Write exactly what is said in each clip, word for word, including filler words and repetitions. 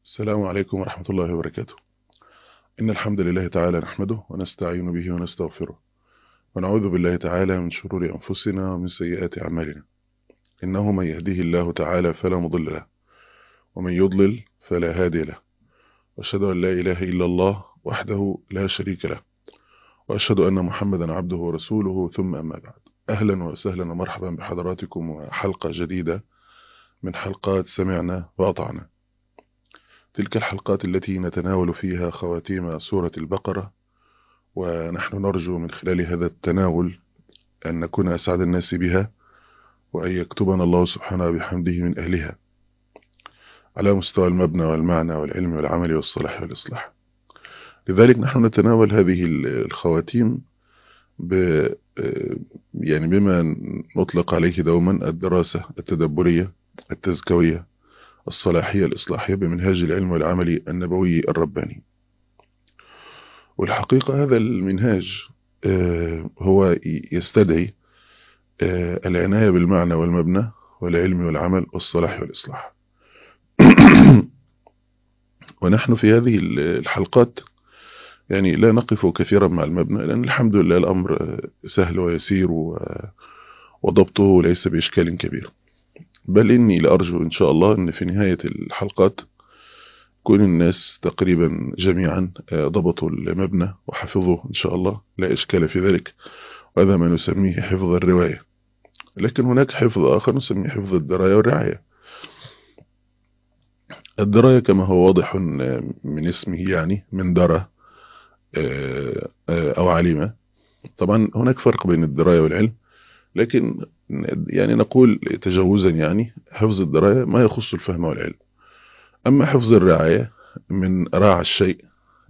السلام عليكم ورحمة الله وبركاته. إن الحمد لله تعالى نحمده ونستعين به ونستغفره، ونعوذ بالله تعالى من شرور أنفسنا ومن سيئات أعمالنا. إنه من يهديه الله تعالى فلا مضل له، ومن يضلل فلا هادي له. وأشهد أن لا إله إلا الله وحده لا شريك له، وأشهد أن محمدا عبده ورسوله، ثم أما بعد. أهلا وسهلا ومرحبا بحضراتكم وحلقة جديدة من حلقات سمعنا وأطعنا. تلك الحلقات التي نتناول فيها خواتيم سورة البقرة، ونحن نرجو من خلال هذا التناول أن نكون أسعد الناس بها، وأن يكتبنا الله سبحانه بحمده من أهلها على مستوى المبنى والمعنى والعلم والعمل والصلاح والإصلاح. لذلك نحن نتناول هذه الخواتيم ب يعني بما نطلق عليه دوما الدراسة التدبرية التزكوية الصلاحية الإصلاحية بمنهاج العلم والعمل النبوي الرباني. والحقيقة هذا المنهاج هو يستدعي العناية بالمعنى والمبنى والعلم والعمل والصلاح والإصلاح. ونحن في هذه الحلقات يعني لا نقف كثيرا مع المبنى، لأن الحمد لله الأمر سهل ويسير وضبطه ليس بإشكال كبير. بل إني لأرجو إن شاء الله أن في نهاية الحلقات كون الناس تقريبا جميعا ضبطوا المبنى وحفظوه إن شاء الله، لا إشكال في ذلك. وهذا ما نسميه حفظ الرواية. لكن هناك حفظ آخر نسميه حفظ الدراية والرعاية. الدراية كما هو واضح من اسمه، يعني من درى أو علم. طبعا هناك فرق بين الدراية والعلم، لكن يعني نقول تجوزا يعني حفظ الدراية ما يخص الفهم والعلم. أما حفظ الرعاية من راعى الشيء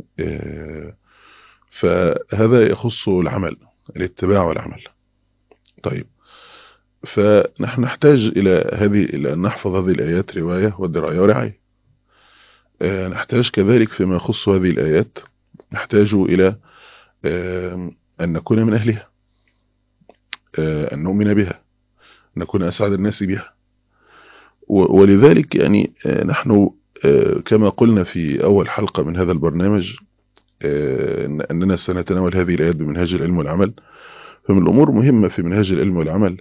فهذا يخص العمل، الاتباع والعمل. طيب، فنحن نحتاج إلى هذه إلى أن نحفظ هذه الآيات رواية ودراية ورعاية. نحتاج كذلك فيما يخص هذه الآيات نحتاج إلى أن نكون من أهلها، أن نؤمن بها، نكون أسعد الناس بها. ولذلك يعني نحن كما قلنا في أول حلقة من هذا البرنامج أننا سنتناول هذه الآيات بمنهاج العلم والعمل. فمن الأمور مهمة في منهاج العلم والعمل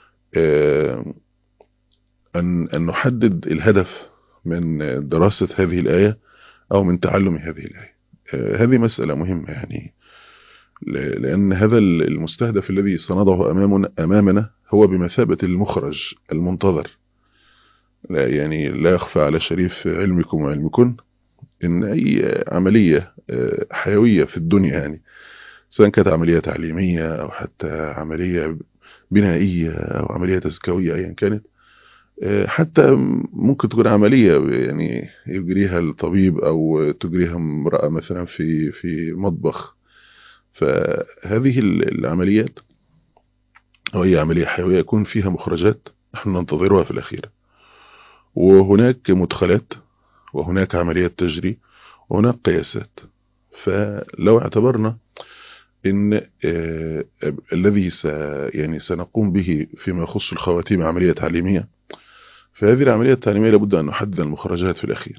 أن أن نحدد الهدف من دراسة هذه الآية أو من تعلم هذه الآية. هذه مسألة مهمة، يعني لأن هذا المستهدف الذي سنضعه أمامنا أمامنا هو بمثابة المخرج المنتظر. لا يعني لا يخفى على شريف علمكم وعلمكن إن أي عملية حيوية في الدنيا، يعني سواء كانت عملية تعليمية أو حتى عملية بنائية أو عملية تزكوية أيا كانت، حتى ممكن تكون عملية يعني يجريها الطبيب أو تجريها امرأة مثلا في في مطبخ. فهذه العمليات أو أي عملية حيوية يكون فيها مخرجات نحن ننتظرها في الأخير، وهناك مدخلات، وهناك عمليات تجري، وهناك قياسات. فلو اعتبرنا إن آه الذي س يعني سنقوم به فيما يخص الخواتيم عملية تعليمية، فهذه العملية التعليمية لابد أن نحدد المخرجات في الأخير،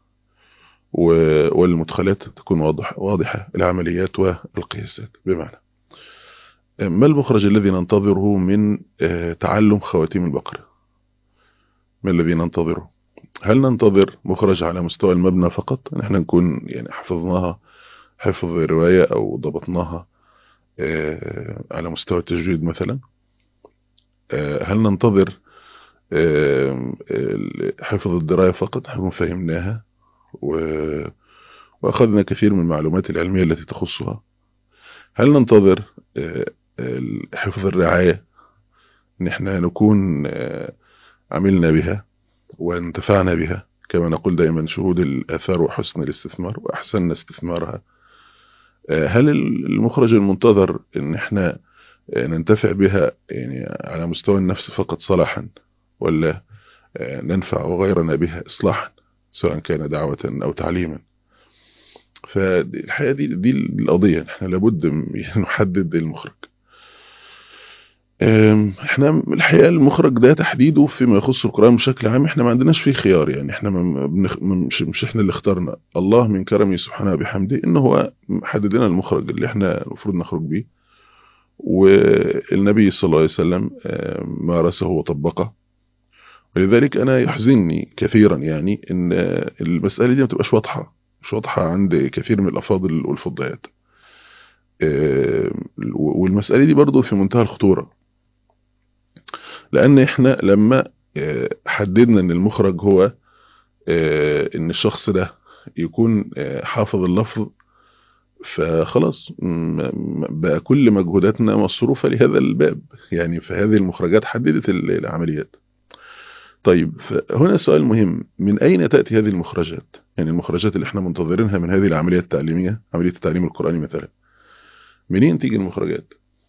والمدخلات تكون واضح واضحة، العمليات والقياسات. بمعنى ما المخرج الذي ننتظره من آه تعلم خواتيم البقرة؟ ما الذي ننتظره؟ هل ننتظر مخرج على مستوى المبنى فقط، نحن نكون يعني حفظناها حفظ رواية أو ضبطناها آه على مستوى التجويد مثلا؟ آه هل ننتظر آه حفظ الدراية فقط، نحن فهمناها وأخذنا كثير من المعلومات العلمية التي تخصها؟ هل ننتظر آه حفظ الرعاية، نحن نكون آه عملنا بها وانتفعنا بها، كما نقول دائما شهود الآثار وحسن الاستثمار وأحسن استثمارها؟ هل المخرج المنتظر ان احنا ننتفع بها يعني على مستوى النفس فقط صلاحا، ولا ننفع غيرنا بها إصلاحا سواء كان دعوة أو تعليما؟ فالحقيقة دي, دي القضية، نحن لابد نحدد المخرج. احنا الحقيقة المخرج ده تحديده فيما يخص القرآن بشكل عام احنا ما عندناش فيه خيار، يعني احنا ما بنخ... مش, مش احنا اللي اخترنا، الله من كرمه سبحانه وبحمده ان هو حدد لنا المخرج اللي احنا المفروض نخرج بيه، والنبي صلى الله عليه وسلم مارسه وطبقه. ولذلك انا يحزنني كثيرا يعني ان المسألة دي ما تبقاش واضحة مش واضحة عند كثير من الافاضل والفضيات، والمسألة دي برضو في منتهى الخطورة، لان احنا لما حددنا ان المخرج هو ان الشخص ده يكون حافظ اللفظ، فخلاص بقى كل مجهوداتنا مصروفة لهذا الباب، يعني فهذه المخرجات حددت العمليات. طيب هنا سؤال مهم، من اين تأتي هذه المخرجات؟ يعني المخرجات اللي احنا منتظرينها من هذه العملية التعليمية، عملية التعليم القرآني مثلا، منين تيجي المخرجات؟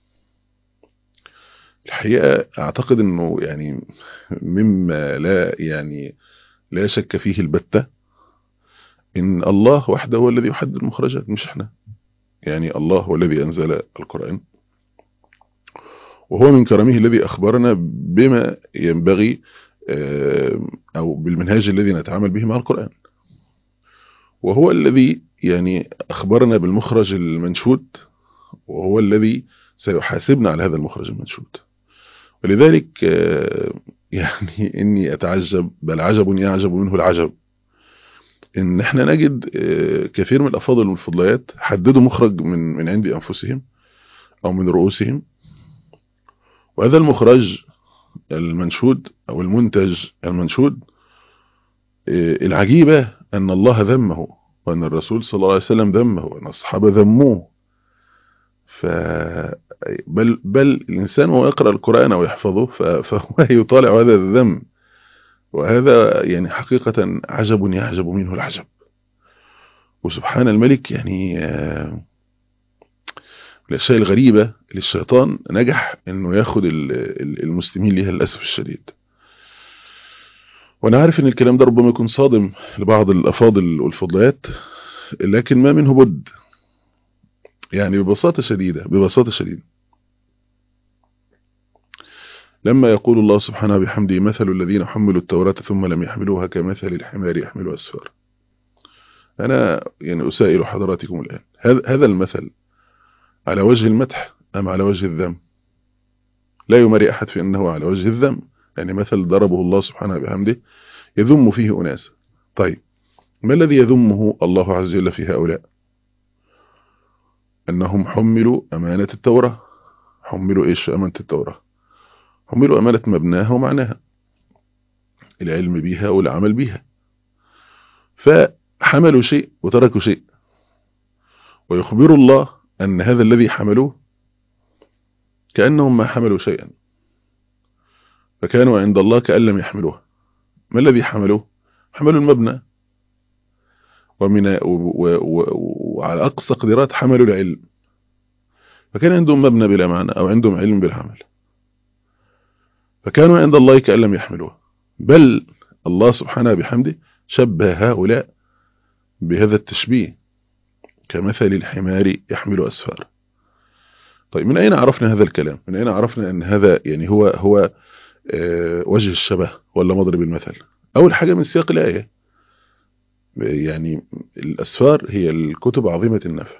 الحقيقة اعتقد انه يعني مما لا يعني لا شك فيه البتة ان الله وحده هو الذي يحدد المخرجات مش احنا. يعني الله هو الذي انزل القرآن، وهو من كرمه الذي اخبرنا بما ينبغي او بالمنهاج الذي نتعامل به مع القرآن، وهو الذي يعني اخبرنا بالمخرج المنشود، وهو الذي سيحاسبنا على هذا المخرج المنشود. ولذلك يعني اني اتعجب، بل عجب يعجب منه العجب، ان احنا نجد كثير من الافاضل والفضليات حددوا مخرج من من عند انفسهم او من رؤوسهم، وهذا المخرج المنشود او المنتج المنشود العجيبة ان الله ذمه، وان الرسول صلى الله عليه وسلم ذمه، وان الصحابة ذموه. ف بل بل الانسان وهو يقرأ القرآن ويحفظه فهو يطالع هذا الذم، وهذا يعني حقيقة عجب يعجب منه العجب. وسبحان الملك، يعني الأشياء الغريبة اللي الشيطان نجح انه ياخد المسلمين ليها للأسف الشديد. وانا عارف ان الكلام ده ربما يكون صادم لبعض الافاضل والفضليات، لكن ما منه بد، يعني ببساطة شديدة ببساطة شديدة لما يقول الله سبحانه بحمده مثل الذين حملوا التوراة ثم لم يحملوها كمثل الحمار يحمل أسفار. أنا يعني أسائل حضراتكم الآن، هذا المثل على وجه المدح أم على وجه الذم؟ لا يمري أحد في أنه على وجه الذم، يعني مثل ضربه الله سبحانه بحمده يذم فيه أناس. طيب ما الذي يذمه الله عز وجل في هؤلاء؟ أنهم حملوا أمانة التوراة. حملوا إيش أمانة التوراة؟ حملوا أمانة مبناها ومعناها، العلم بها والعمل بها، فحملوا شيء وتركوا شيء، ويخبر الله أن هذا الذي حملوه كأنهم ما حملوا شيئا، فكانوا عند الله كأن لم يحملوه. ما الذي حملوه؟ حملوا المبنى، ومن وعلى أقصى قدرات حملوا العلم، فكان عندهم مبنى بلا معنى أو عندهم علم بلا عمل، فكانوا عند الله كأن لم يحملوه. بل الله سبحانه بحمده شبه هؤلاء بهذا التشبيه كمثل الحمار يحمل أسفار. طيب من أين عرفنا هذا الكلام؟ من أين عرفنا أن هذا يعني هو هو آه وجه الشبه ولا مضرب المثل؟ أول حاجة من سياق الآية، يعني الأسفار هي الكتب عظيمة النفع،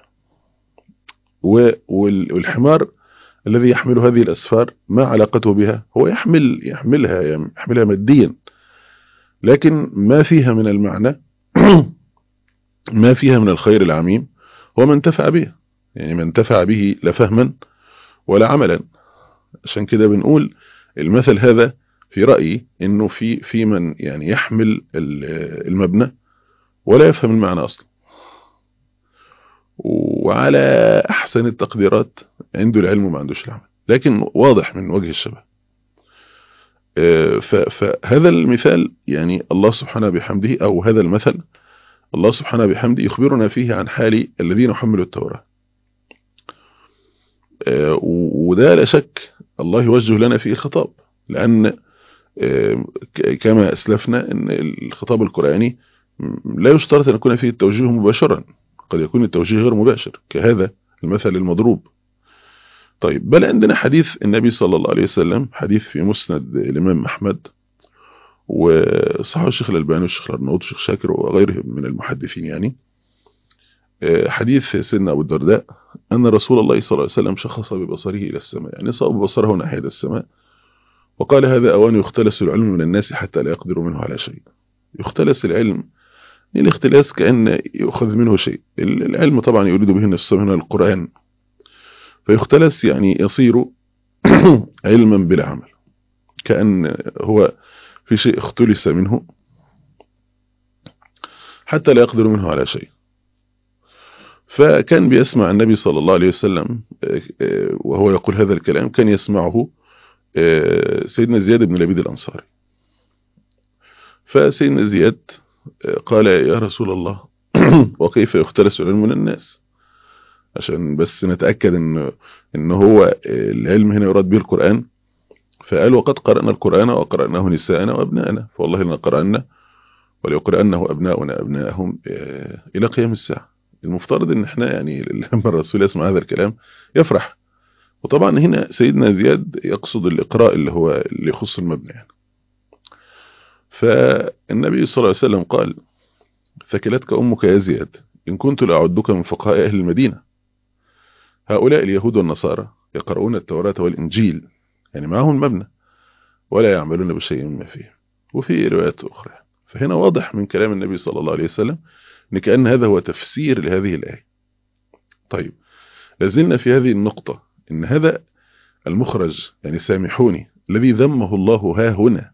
والحمار الذي يحمل هذه الأسفار ما علاقته بها؟ هو يحمل يحملها يعني يحملها ماديا، لكن ما فيها من المعنى ما فيها من الخير العميم هو من انتفع به، يعني من انتفع به لا فهما ولا عملا. عشان كده بنقول المثل هذا في رأيي انه في في من يعني يحمل المبنى ولا يفهم المعنى اصلا، وعلى احسن التقديرات عنده العلم وما عندوش العمل، لكن واضح من وجه الشبه. فهذا المثال يعني الله سبحانه بحمده، او هذا المثل الله سبحانه بحمده يخبرنا فيه عن حال الذين حملوا التوراة، وده لا شك الله يوجه لنا فيه الخطاب، لأن كما أسلفنا أن الخطاب القرآني لا يشترط أن يكون فيه التوجيه مباشرا، قد يكون التوجيه غير مباشر كهذا المثل المضروب. طيب بل عندنا حديث النبي صلى الله عليه وسلم، حديث في مسند الإمام أحمد وصححه الشيخ الألباني والشيخ الأرناؤوط والشيخ شاكر وغيرهم من المحدثين، يعني حديث سيدنا أبو الدرداء أن رسول الله صلى الله عليه وسلم شخص ببصره إلى السماء، يعني صاب بصره ناحية السماء، وقال هذا أوان يختلس العلم من الناس حتى لا يقدروا منه على شيء. يختلس العلم، الاختلاس كأن يؤخذ منه شيء، العلم طبعا يريد به نفسه من القرآن، فيختلس يعني يصير علما بلا عمل، كأن هو في شيء اختلس منه حتى لا يقدر منه على شيء. فكان بيسمع النبي صلى الله عليه وسلم وهو يقول هذا الكلام، كان يسمعه سيدنا زياد بن لبيد الأنصاري. فسيدنا زياد قال يا رسول الله وكيف يختلس العلم من الناس، عشان بس نتأكد إن, إن هو العلم هنا يراد به القرآن. فقال وقد قرأنا القرآن وقرأناه نساءنا وأبناءنا، فوالله إن قرأنا وليقرأنه أبناؤنا أبناءهم إلى قيام الساعة. المفترض إن احنا يعني لما الرسول يسمع هذا الكلام يفرح. وطبعا هنا سيدنا زياد يقصد الإقراء اللي هو اللي يخص المبنى يعني. فالنبي صلى الله عليه وسلم قال ثكلتك أمك يا زياد إن كنت لأعدك من فقهاء أهل المدينة. هؤلاء اليهود والنصارى يقرؤون التوراة والإنجيل، يعني معهم المبنى، ولا يعملون بشيء مما فيه. وفي روايات أخرى. فهنا واضح من كلام النبي صلى الله عليه وسلم إن كأن هذا هو تفسير لهذه الآية. طيب لازلنا في هذه النقطة، إن هذا المخرج، يعني سامحوني، الذي ذمه الله ها هنا،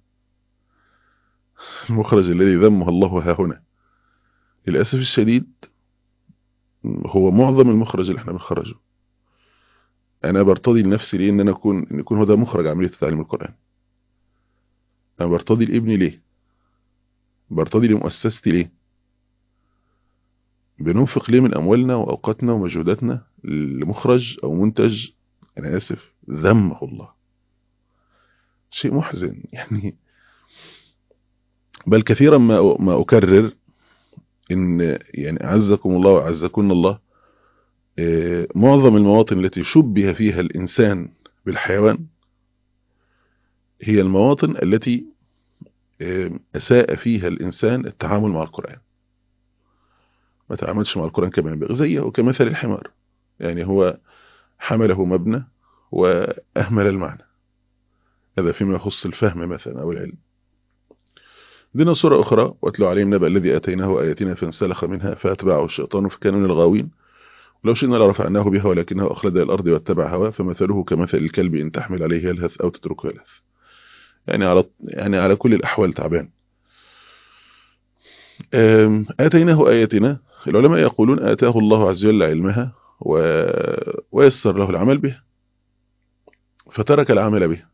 المخرج الذي ذمه الله ها هنا للأسف الشديد هو معظم المخرج اللي احنا بنخرجه. أنا برتضي لنفسي ليه إن أنا أكون إن يكون هو ده مخرج عملية تعليم القرآن. أنا برتضي لابني ليه؟ برتضي لمؤسستي ليه؟ بننفق ليه من أموالنا وأوقاتنا ومجهوداتنا لمخرج أو منتج أنا آسف ذمه الله؟ شيء محزن يعني. بل كثيرا ما ما أكرر إن يعني أعزكم الله وأعزكن الله، معظم المواطن التي شبه فيها الإنسان بالحيوان هي المواطن التي أساء فيها الإنسان التعامل مع القرآن، ما تعاملش مع القرآن كما ينبغي، زيه وكمثل الحمار، يعني هو حمله مبنى وأهمل المعنى. هذا فيما يخص الفهم مثلا أو العلم. دينا سورة أخرى واتلو عليهم نبأ الذي آتيناه آياتنا فانسلخ منها فأتبعه الشيطان فكان من الغاوين لو شئنا لرفعناه بها ولكنه أخلد إلى الأرض واتبع هواه فمثله كمثل الكلب إن تحمل عليه يلهث أو تتركه يلهث. يعني على يعني على كل الأحوال تعبان. آتيناه آياتنا، العلماء يقولون آتاه الله عز وجل علمها و... ويسر له العمل بها فترك العمل بها.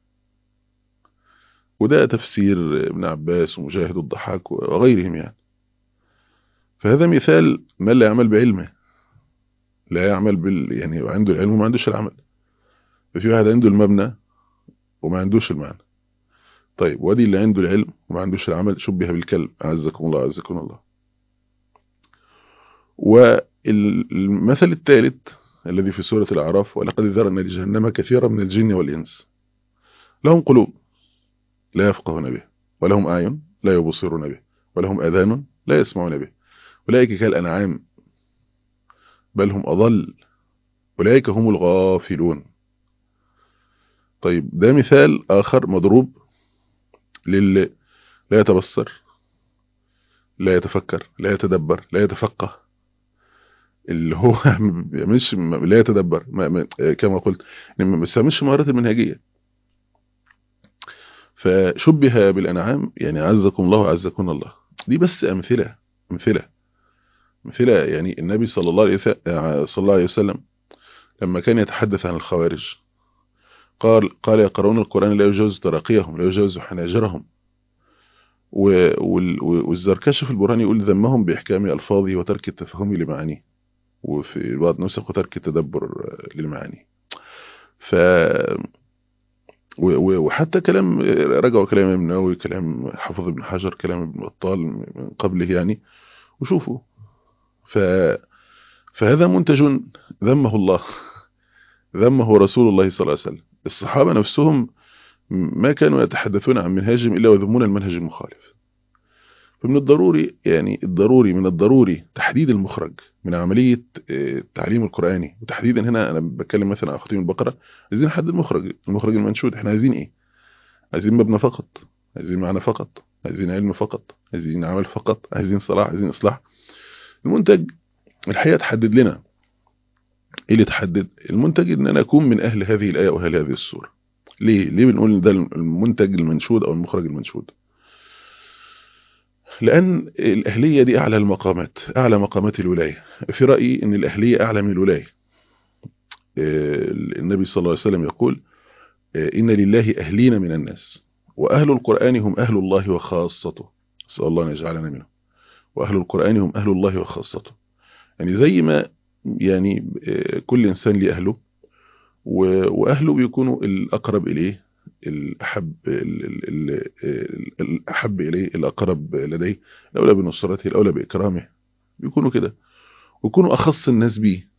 وده تفسير ابن عباس ومجاهد والضحاك وغيرهم يعني. فهذا مثال من لا يعمل بعلمه، لا يعمل بال يعني عنده العلم وما عندوش العمل. ففي واحد عنده المبنى وما عندوش المعنى. طيب ودي اللي عنده العلم وما عندوش العمل شبه بالكلب، أعزكم الله أعزكم الله. والمثل الثالث الذي في سورة الأعراف ولقد ذرأنا لجهنم كثيرا من الجن والإنس لهم قلوب لا يفقهون به ولهم أعين لا يبصرون به ولهم آذان لا يسمعون به أولئك كالأنعام بل هم أضل أولئك هم الغافلون. طيب ده مثال آخر مضروب للي لا يتبصر لا يتفكر لا يتدبر لا يتفقه، اللي هو مش لا يتدبر ما ما كما قلت ما بيستعملش مهارات المنهجية. فشبه بالأنعام، يعني عزكم الله وعزكم الله. دي بس أمثلة أمثلة أمثلة يعني النبي صلى الله عليه صلى الله عليه وسلم لما كان يتحدث عن الخوارج قال قال يقرؤون القرآن لا يجوز تراقيهم لا يجوز حناجرهم. والزركشي في البرهان يقول ذمهم بإحكام ألفاظه وترك التفهم لمعانيه، وفي بعض نسخ وترك التدبر للمعاني. ف وحتى كلام رجعوا كلام ابن النووي كلام حافظ ابن حجر كلام ابن بطال من قبله يعني، وشوفوا ف... فهذا منتج ذمه الله ذمه رسول الله صلى الله عليه وسلم. الصحابة نفسهم ما كانوا يتحدثون عن منهجهم إلا ويذمون المنهج المخالف. فمن الضروري يعني الضروري من الضروري تحديد المخرج من عملية التعليم القرآني، وتحديدا هنا أنا بتكلم مثلا عن ختيم البقرة. عايزين نحدد المخرج، المخرج المنشود. احنا عايزين ايه؟ عايزين مبنى فقط، عايزين معنى فقط، عايزين علم فقط، عايزين عمل فقط، عايزين صلاح، عايزين إصلاح. المنتج الحقيقة تحدد لنا ايه اللي تحدد المنتج، ان انا اكون من اهل هذه الآية واهل هذه السورة. ليه ليه بنقول ان ده المنتج المنشود او المخرج المنشود؟ لأن الأهلية دي أعلى المقامات، أعلى مقامات الولاية. في رأيي أن الأهلية أعلى من الولاية. النبي صلى الله عليه وسلم يقول إن لله أهلين من الناس، وأهل القرآن هم أهل الله وخاصته. نسأل الله أن يجعلنا منهم. وأهل القرآن هم أهل الله وخاصته. يعني زي ما يعني كل إنسان ليه أهله، وأهله بيكونوا الأقرب إليه، الأحب الأحب إليه، الأقرب لديه، الأولى بنصرته، الأولى بإكرامه، بيكونوا كده، ويكونوا أخص الناس بيه.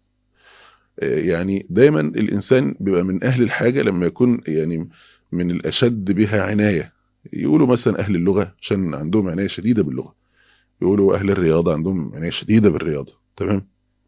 يعني دايما الإنسان بيبقى من أهل الحاجة لما يكون يعني من الأشد بها عناية. يقولوا مثلا أهل اللغة عشان عندهم عناية شديدة باللغة، يقولوا أهل الرياضة عندهم عناية شديدة بالرياضة. تمام.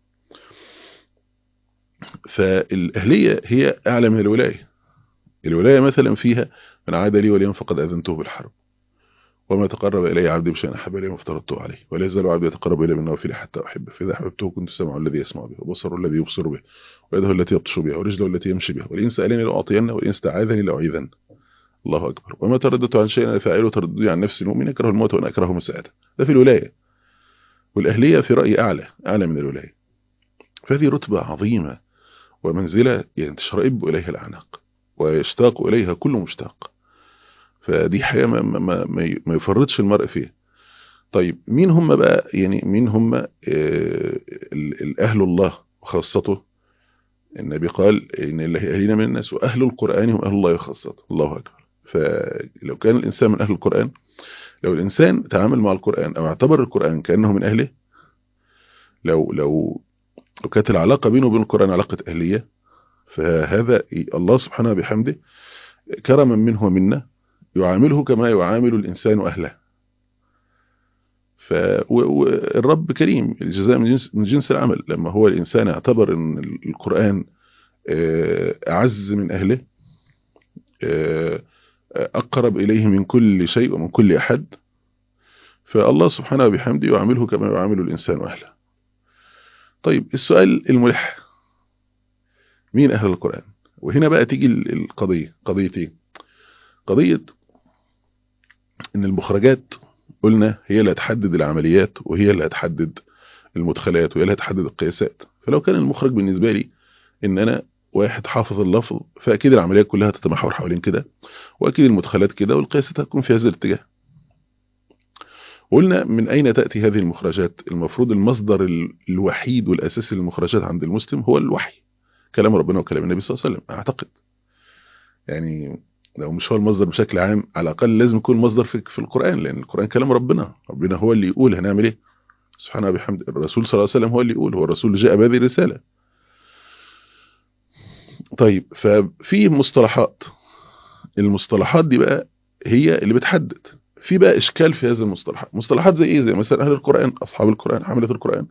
فالأهلية هي أعلى من الولاية. الولاية مثلا فيها من عاد لي وليا فقد أذنته بالحرب، وما تقرب إلي عبدي بشيء أحب إليه ما افترضته عليه، ولا يزال عبدي يتقرب إلي بالنوافل حتى أحبه، فإذا أحببته كنت سمعه الذي يسمع به، وبصره الذي يبصر به، ويده التي يبطش بها، ورجله التي يمشي بها، ولئن سألني لأعطينه، ولئن استعاذني لأعيذنه. الله أكبر. وما ترددت عن شيء أنا فاعله ترددي عن نفس المؤمن يكره الموت وأنا أكره مساءته. ده في الولاية. والأهلية في رأيي أعلى أعلى من الولاية. فهذه رتبة عظيمة ومنزلة يعني تشرئب إليها الأعناق ويشتاق إليها كل مشتاق. فدي حاجة ما, ما, ما, ما يفرطش المرء فيها. طيب مين هم بقى يعني مين هم آه الأهل الله وخاصته؟ النبي قال إن الله أهلين من الناس، وأهل القرآن هم أهل الله وخاصته. الله أكبر. فلو كان الإنسان من أهل القرآن، لو الإنسان تعامل مع القرآن أو اعتبر القرآن كأنه من أهله، لو لو لو كانت العلاقة بينه وبين القرآن علاقة أهلية، فهذا الله سبحانه بحمده كرما منه ومنا يعامله كما يعامل الإنسان أهله. فالرب كريم، الجزاء من جنس, من جنس العمل. لما هو الإنسان اعتبر أن القرآن أعز من أهله، أقرب إليه من كل شيء ومن كل أحد، فالله سبحانه بحمده يعامله كما يعامل الإنسان أهله. طيب السؤال الملح، مين أهل القرآن؟ وهنا بقى تيجي القضية قضيتين. قضية إن المخرجات قلنا هي اللي هتحدد العمليات، وهي اللي هتحدد المدخلات، وهي اللي هتحدد القياسات. فلو كان المخرج بالنسبة لي إن أنا واحد حافظ اللفظ، فأكيد العمليات كلها تتمحور حوالين كده، وأكيد المدخلات كده، والقياسات هتكون في هذا الاتجاه. قلنا من أين تأتي هذه المخرجات؟ المفروض المصدر الوحيد والأساسي للمخرجات عند المسلم هو الوحي، كلام ربنا وكلام النبي صلى الله عليه وسلم. أعتقد يعني لو مش هو المصدر بشكل عام، على الأقل لازم يكون المصدر في, في القرآن، لأن القرآن كلام ربنا. ربنا هو اللي يقول هنعمل إيه سبحانه بحمد. الرسول صلى الله عليه وسلم هو اللي يقول، هو الرسول اللي جاء بهذه الرسالة. طيب ففي مصطلحات، المصطلحات دي بقى هي اللي بتحدد. في بقى إشكال في هذه المصطلحات. مصطلحات زي إيه؟ زي مثلا أهل القرآن، أصحاب القرآن، حملة القرآن،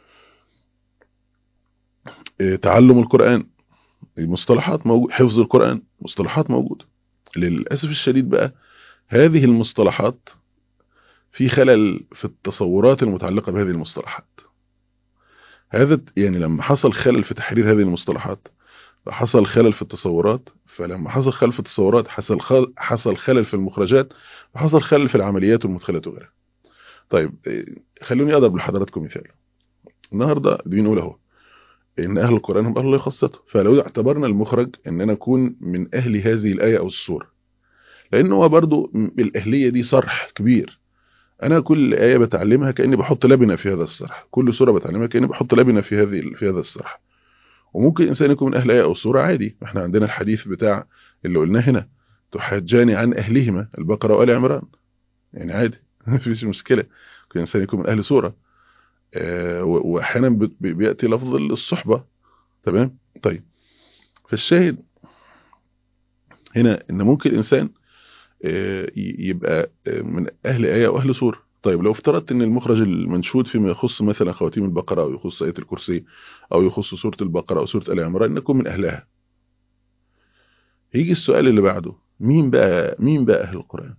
إيه، تعلم القرآن، مصطلحات موجود، حفظ القرآن، مصطلحات موجودة. للأسف الشديد بقى هذه المصطلحات في خلل في التصورات المتعلقة بهذه المصطلحات. هذا يعني لما حصل خلل في تحرير هذه المصطلحات، حصل خلل في التصورات، فلما حصل خلل في التصورات حصل خلل حصل خلل في المخرجات، وحصل خلل في العمليات والمدخلات وغيرها. طيب خلوني اضرب لحضراتكم مثال. النهارده بنقول اهو ان اهل القرآن هم اهل الله خاصته. فلو اعتبرنا المخرج ان انا اكون من اهل هذه الآية او السورة، لانه هو برضو الاهلية دي صرح كبير. انا كل آية بتعلمها كأني بحط لبنة في هذا الصرح، كل سورة بتعلمها كأني بحط لبنة في هذه في هذا الصرح. وممكن إنسان يكون من أهل آية أو سورة عادي. احنا عندنا الحديث بتاع اللي قلناه هنا، تحجاني عن أهلهما، البقرة وآل عمران، يعني عادي مفيش مشكلة. ممكن إنسان يكون من أهل سورة، آه وأحيانا بيأتي لفظ الصحبة. تمام. طيب فالشاهد هنا ان ممكن الانسان يبقى من اهل ايه واهل سوره. طيب لو افترضت ان المخرج المنشود فيما يخص مثلا خواتيم البقره او يخص ايه الكرسي او يخص سوره البقره او سوره ال عمران ان يكون من اهلها، يجي السؤال اللي بعده، مين بقى مين بقى اهل القران؟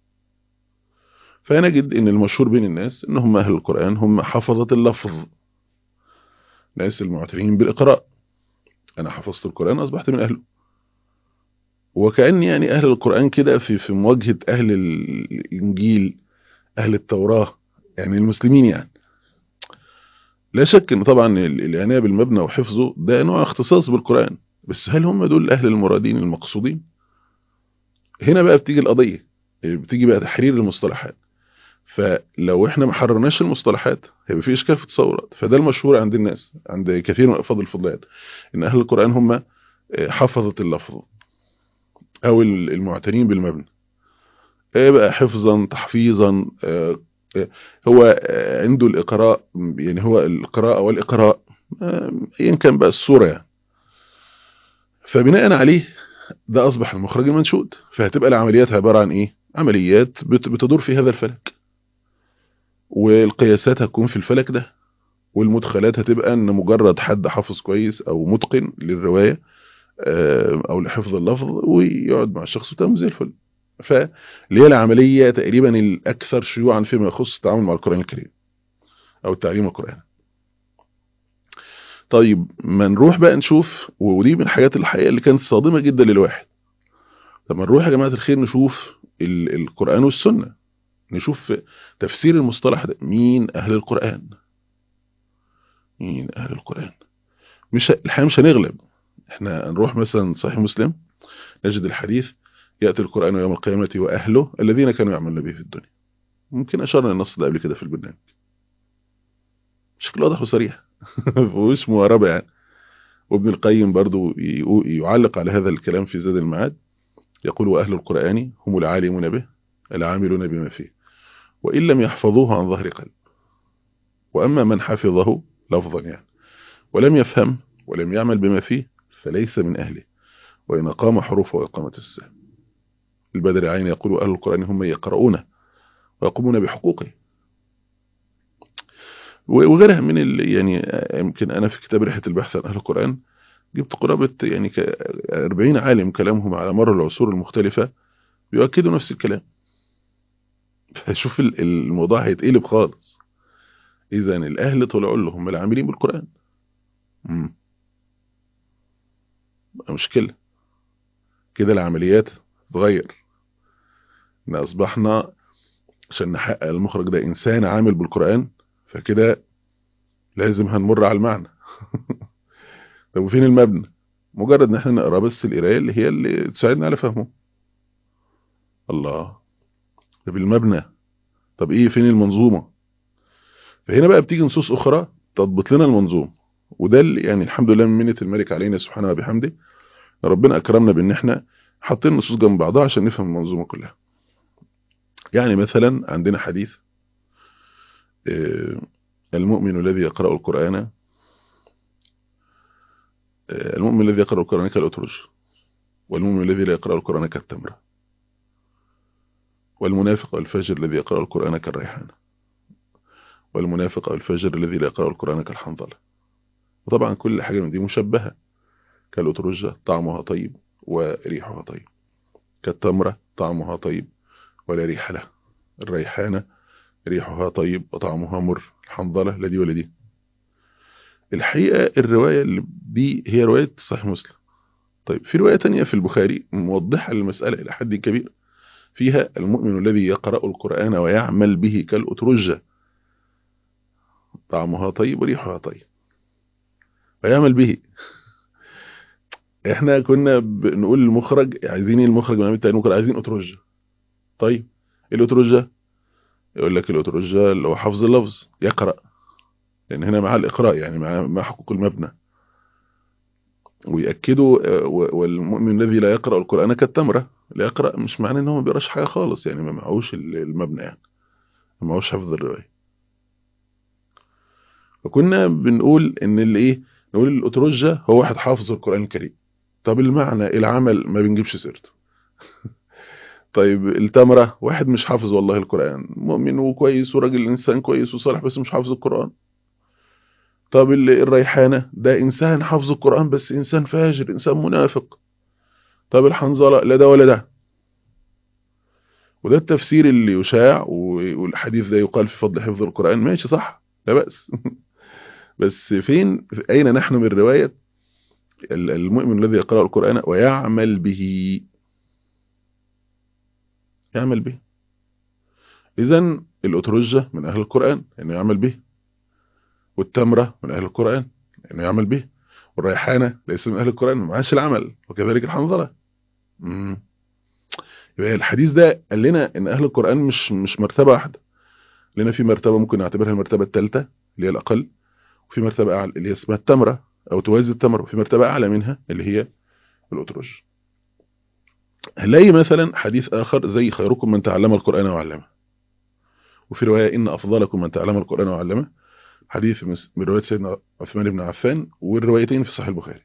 فنجد ان المشهور بين الناس ان هم اهل القران هم حفظة اللفظ، ناس المعترفين بالاقراء. انا حفظت القران اصبحت من اهله، وكأن يعني اهل القران كده في في مواجهه اهل الانجيل اهل التوراه، يعني المسلمين. يعني لا شك ان طبعا العنايه بالمبنى وحفظه ده نوع اختصاص بالقران، بس هل هم دول اهل المرادين المقصودين؟ هنا بقى بتيجي القضيه، بتيجي بقى تحرير المصطلحات. فلو احنا ما حررناش المصطلحات هيبقى في اشكال في التصورات. فده المشهور عند الناس، عند كثير من افاضل الفضليات، ان اهل القران هم حفظة اللفظ او المعتنين بالمبنى، ايه بقى حفظا تحفيظا. هو عنده الاقراء، يعني هو القراءه والاقراء ايا كان بقى الصوره يعني. فبناء عليه ده اصبح المخرج المنشود. فهتبقى العمليات عباره عن ايه؟ عمليات بتدور في هذا الفلك، والقياسات هتكون في الفلك ده، والمدخلات هتبقى ان مجرد حد حافظ كويس او متقن للروايه او لحفظ اللفظ ويقعد مع الشخص وتمام زي الفل. فاللي هي العمليه تقريبا الاكثر شيوعا فيما يخص التعامل مع القران الكريم او التعليم القراني. طيب ما نروح بقى نشوف، ودي من الحاجات الحقيقه اللي كانت صادمه جدا للواحد. طب ما نروح يا جماعه الخير نشوف القران والسنه، نشوف تفسير المصطلح ده، مين اهل القران؟ مين اهل القران؟ مش الحقيقه مش هنغلب. احنا نروح مثلا صحيح مسلم نجد الحديث ياتي القران يوم القيامه واهله الذين كانوا يعملون به في الدنيا. ممكن اشرنا النص ده قبل كده في البرنامج بشكل واضح وصريح ومش مواربه يعني. وابن القيم برضو يعلق على هذا الكلام في زاد المعاد، يقول واهل القران هم العالمون به العاملون بما فيه وان لم يحفظوه عن ظهر قلب، واما من حفظه لفظا يعني ولم يفهم ولم يعمل بما فيه فليس من اهله وان اقام حروفه واقامه السهم. البدر عين يقول اهل القران هم يقرؤونه ويقومون بحقوقه. وغيرها من ال... يعني يمكن انا في كتاب رحله البحث عن اهل القران جبت قرابه يعني أربعين عالم كلامهم على مر العصور المختلفه بيؤكدوا نفس الكلام. فشوف الموضوع هيتقلب خالص. اذا الاهل طلعوا له هم العاملين بالقران. امم مشكله كده، العمليات تتغير، ان اصبحنا عشان نحقق المخرج ده انسان عامل بالقران، فكده لازم هنمر على المعنى. طب وفين المبنى؟ مجرد ان احنا نقرا بس القرايه اللي هي اللي تساعدنا على فهمه. الله. طب المبنى، طب ايه فين المنظومه؟ فهنا بقى بتيجي نصوص اخرى تضبط لنا المنظومه. وده اللي يعني الحمد لله من منة الملك علينا سبحانه وبحمده، ربنا اكرمنا بان احنا حاطين النصوص جنب بعضها عشان نفهم المنظومه كلها. يعني مثلا عندنا حديث المؤمن الذي يقرأ القرآن المؤمن الذي يقرأ القرآن كالأترج، والمؤمن الذي لا يقرأ القرآن كالتمرة، والمنافق الفاجر الذي يقرأ القرآن كالريحان، والمنافق الفاجر الذي لا يقرأ القرآن كالحنظلة. وطبعا كل حاجة من دي مشبهة. كالأترجة طعمها طيب وريحها طيب، كالتمرة طعمها طيب ولا ريح له، الريحانة ريحها طيب وطعمها مر، الحنظلة لا دي ولا دي. الحقيقة الرواية اللي دي هي رواية صحيح مسلم. طيب في رواية تانية في البخاري موضحة للمسألة إلى حد كبير، فيها المؤمن الذي يقرأ القرآن ويعمل به كالأترجة طعمها طيب وريحها طيب ويعمل به. احنا كنا بنقول للمخرج عايزين ايه؟ المخرج بنعمل تاني مخرج عايزين أترجة. طيب الأترجة يقول لك الأترجة اللي هو حفظ اللفظ يقرأ، لأن هنا مع الإقراء يعني مع مع حقوق المبنى. ويأكدوا والمؤمن الذي لا يقرأ القرآن كالتمرة، لا يقرأ مش معنى انه ما بيقراش حاجة خالص، يعني ما معهوش المبنى، يعني ما معهوش حفظ الرواية. فكنا بنقول ان اللي ايه، نقول الأترجة هو واحد حافظ القرآن الكريم طب المعنى العمل ما بنجيبش سيرته. طيب التمرة واحد مش حافظ والله القرآن، مؤمن وكويس وراجل إنسان كويس وصالح بس مش حافظ القرآن. طب الريحانة ده إنسان حافظ القرآن بس إنسان فاجر، إنسان منافق. طب الحنظلة لا ده ولا ده. وده التفسير اللي يشاع، والحديث ده يقال في فضل حفظ القرآن، ماشي صح لا بأس. بس فين أين نحن من رواية المؤمن الذي يقرأ القرآن ويعمل به؟ يعمل به. إذن الأترجة من أهل القرآن إنه يعمل به، والتمرة من أهل القرآن إنه يعمل به، والريحانة ليس من أهل القرآن ما معهاش العمل، وكذلك الحنظلة. امم يبقى الحديث ده قال لنا إن أهل القرآن مش مش مرتبة واحدة، لنا في مرتبة ممكن نعتبرها المرتبة الثالثة اللي هي الأقل، وفي مرتبة أعلى اللي هي اسمها التمرة أو توازي التمرة، وفي مرتبة أعلى منها اللي هي الأترج. هنلاقي مثلا حديث آخر زي خيركم من تعلم القرآن وعلمه، وفي رواية إن أفضلكم من تعلم القرآن وعلمه، حديث من رواية سيدنا عثمان بن عفان، والروايتين في صحيح البخاري.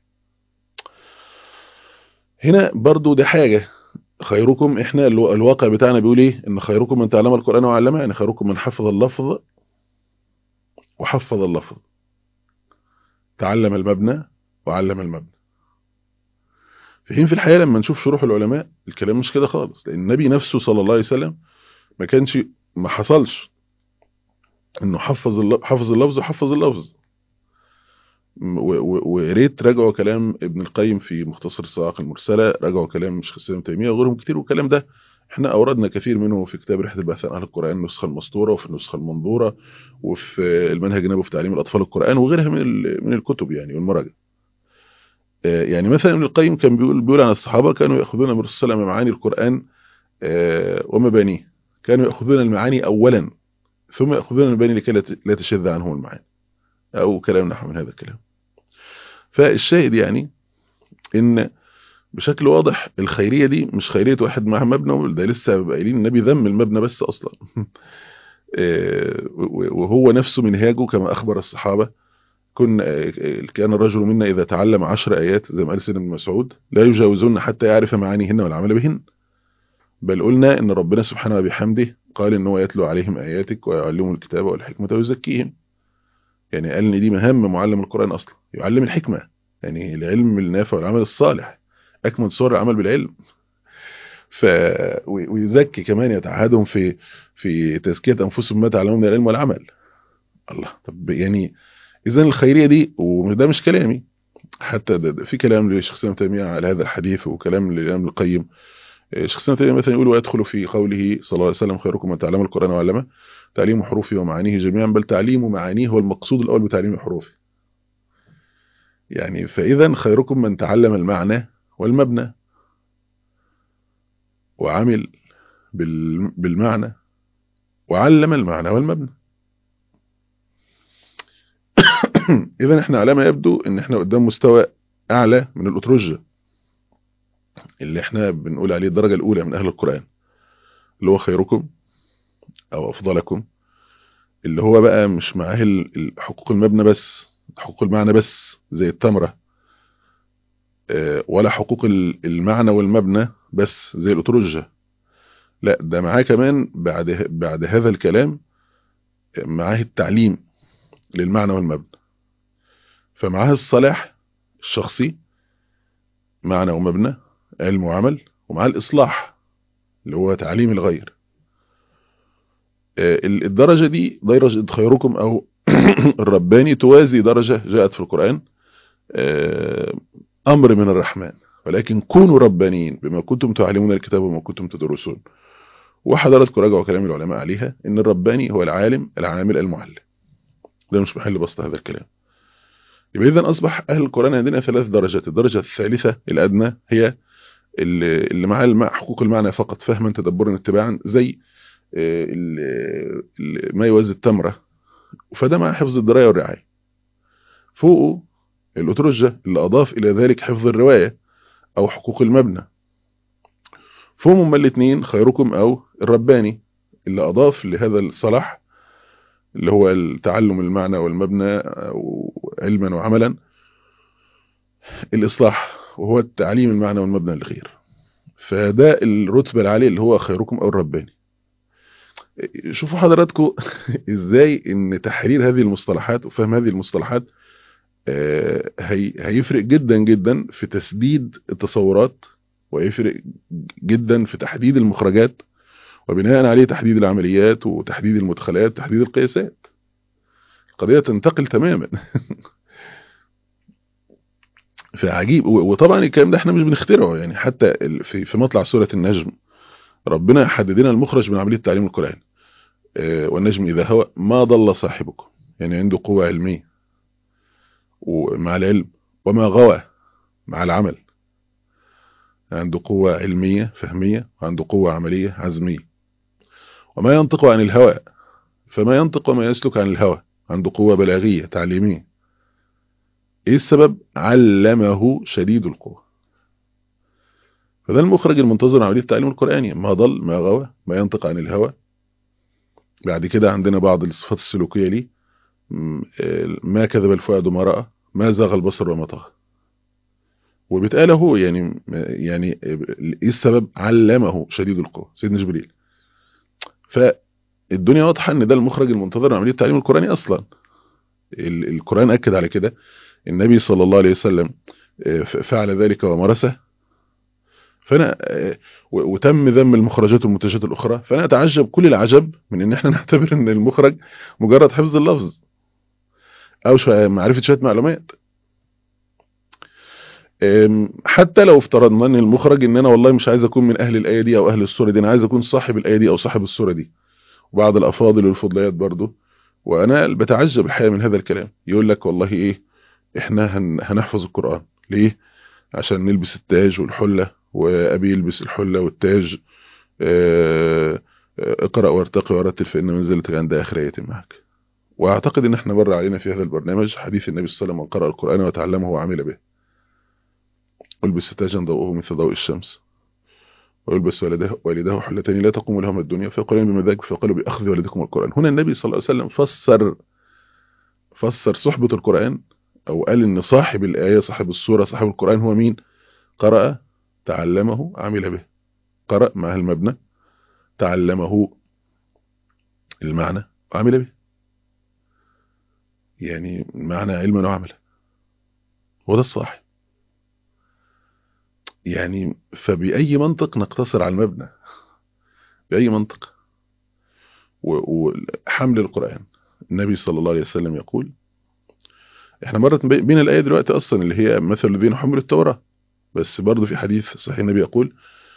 هنا برضو ده حاجة، خيركم احنا الواقع بتاعنا بيقول ايه؟ ان خيركم من تعلم القرآن وعلمه، يعني خيركم من حفظ اللفظ وحفظ اللفظ، تعلم المبنى وعلم المبنى. في حين في الحقيقة لما نشوف شروح العلماء الكلام مش كده خالص، لان النبي نفسه صلى الله عليه وسلم ما كانش ما حصلش انه حفظ حفظ اللفظ وحفظ اللفظ. وريت راجعوا كلام ابن القيم في مختصر الصواعق المرسلة، راجعوا كلام شيخ الإسلام ابن تيمية وغيرهم كتير، والكلام ده احنا اوردنا كثير منه في كتاب رحلة البحث عن اهل القرآن، النسخة المسطورة وفي النسخة المنظورة وفي المنهج النبوي في تعليم الاطفال القرآن وغيرها من من الكتب يعني والمراجع. يعني مثلا ابن القيم كان بيقول بيقول عن الصحابة كانوا ياخذون من الرسول صلى الله عليه وسلم معاني القرآن ومبانيه، كانوا ياخذون المعاني اولا ثم ياخذون المباني لكي لا تشذ عنهم المعاني، او كلام نحو من هذا الكلام. فالشاهد يعني ان بشكل واضح الخيرية دي مش خيرية واحد معاه مبنى، ده لسه قايلين النبي ذم المبنى بس اصلا. وهو نفسه منهاجه كما اخبر الصحابة، كن كان الرجل منا اذا تعلم عشر ايات زي ما قال سيدنا ابن مسعود لا يجاوزون حتى يعرف معانيهن والعمل بهن. بل قلنا ان ربنا سبحانه وبحمده قال ان هو يتلو عليهم اياتك ويعلمهم الكتاب والحكمة ويزكيهم، يعني قال ان دي مهام معلم القرآن اصلا، يعلم الحكمة يعني العلم النافع والعمل الصالح، اكمل صور العمل بالعلم. ف ويزكي كمان، يتعهدهم في في تزكية انفسهم ما تعلمون من العلم والعمل. الله، طب يعني اذا الخيرية دي، وده مش كلامي، حتى ده ده في كلام لشيخ الإسلام ابن تيمية على هذا الحديث، وكلام للإمام القيم. شيخ الإسلام ابن تيمية مثلا يقول ويدخل في قوله صلى الله عليه وسلم خيركم من تعلم القرآن وعلمه تعليم حروفه ومعانيه جميعا، بل تعليم معانيه هو المقصود الأول بتعليم حروفه. يعني فإذا خيركم من تعلم المعنى والمبنى وعمل بالمعنى وعلم المعنى والمبنى. إذا احنا على ما يبدو ان احنا قدام مستوى اعلى من الأترجة اللي احنا بنقول عليه الدرجة الاولى من اهل القرآن، اللي هو خيركم او افضلكم، اللي هو بقى مش معاه حقوق المبنى بس، حقوق المعنى بس زي التمرة، ولا حقوق المعنى والمبنى بس زي الأترجة، لا ده معاه كمان بعد بعد هذا الكلام معاه التعليم للمعنى والمبنى، فمعاه الصلاح الشخصي معنى ومبنى علم وعمل، ومعاه الإصلاح اللي هو تعليم الغير. الدرجة دي درجة خيركم أو الرباني توازي درجة جاءت في القرآن أمر من الرحمن، ولكن كونوا ربانيين بما كنتم تعلمون الكتاب وما كنتم تدرسون. وحضراتكم راجعوا كلام العلماء عليها ان الرباني هو العالم العامل المعلم، ده مش محل بسط هذا الكلام. يبقى إذن أصبح أهل القرآن عندنا ثلاث درجات. الدرجة الثالثة الأدنى هي اللي مع حقوق المعنى فقط فهما تدبرا اتباعا، زي ما يوازي التمرة، فده مع حفظ الدراية والرعاية. فوقه الأترجة اللي أضاف إلى ذلك حفظ الرواية أو حقوق المبنى. فوقهم هما الاثنين خيركم أو الرباني اللي أضاف لهذا الصلاح اللي هو التعلم المعنى والمبنى علما وعملا الإصلاح وهو التعليم المعنى والمبنى للغير. فده الرتبة العالية اللي هو خيركم أو الرباني. شوفوا حضراتكم ازاي ان تحرير هذه المصطلحات وفهم هذه المصطلحات هي هيفرق جدا جدا في تسديد التصورات، ويفرق جدا في تحديد المخرجات، وبناء عليه تحديد العمليات وتحديد المدخلات وتحديد القياسات. القضية تنتقل تماما. فعجيب. وطبعا الكلام ده احنا مش بنخترعه، يعني حتى في في مطلع سورة النجم ربنا يحدد لنا المخرج من عملية تعليم القرآن. والنجم إذا هوى ما ضل صاحبكم، يعني عنده قوة علمية ومع العلم، وما غوى مع العمل، عنده قوة علمية فهمية وعنده قوة عملية عزمية. وما ينطق عن الهوى، فما ينطق وما يسلك عن الهوى، عنده قوة بلاغية تعليمية. ايه السبب؟ علمه شديد القوة. فده المخرج المنتظر عملية التعليم القرآني، ما ضل ما غوى ما ينطق عن الهوى. بعد كده عندنا بعض الصفات السلوكية ليه، ما كذب الفؤاد ما رأى، ما زاغ البصر وما طغى. وبتقال هو يعني يعني ايه السبب؟ علمه شديد القوة، سيدنا جبريل. فالدنيا واضحة ان ده المخرج المنتظر عملية التعليم القرآني اصلا. القرآن اكد على كده، النبي صلى الله عليه وسلم فعل ذلك ومارسه. فانا وتم ذم المخرجات والمنتجات الاخرى. فانا اتعجب كل العجب من ان احنا نعتبر ان المخرج مجرد حفظ اللفظ او معرفة شوية معلومات. حتى لو افترضنا ان المخرج ان انا والله مش عايز اكون من اهل الايه دي او اهل السوره دي، انا عايز اكون صاحب الايه دي او صاحب السوره دي. وبعض الافاضل والفضليات برضو، وانا بتعجب الحقيقه من هذا الكلام. يقول لك والله ايه، احنا هن هنحفظ القران ليه؟ عشان نلبس التاج والحله، وابي يلبس الحله والتاج. اه اقرا وارتقي ورتل فان منزلتك عند اخر ايه معك. واعتقد ان احنا مر علينا في هذا البرنامج حديث النبي صلى الله عليه وسلم: من قرأ القرآن وتعلمه وعمل به والبس تاجا ضوءه مثل ضوء الشمس، ويلبس والده والده حلتين لا تقوم لهما الدنيا، فيقولون بما ذاك، فقالوا باخذ والدكم القرآن. هنا النبي صلى الله عليه وسلم فسر فسر صحبة القرآن، او قال ان صاحب الآية صاحب السورة صاحب القرآن هو مين؟ قرأ تعلمه عمل به. قرأ مع المبنى، تعلمه المعنى وعمل به، يعني معنى علما وعملا، وده الصاحب. يعني فبأي منطق نقتصر على المبنى؟ بأي منطق؟ وحمل القرآن، النبي صلى الله عليه وسلم يقول، احنا مرت بين الآية دلوقتي أصلا اللي هي مثل الذين حملوا التوراة، بس برضو في حديث صحيح النبي يقول: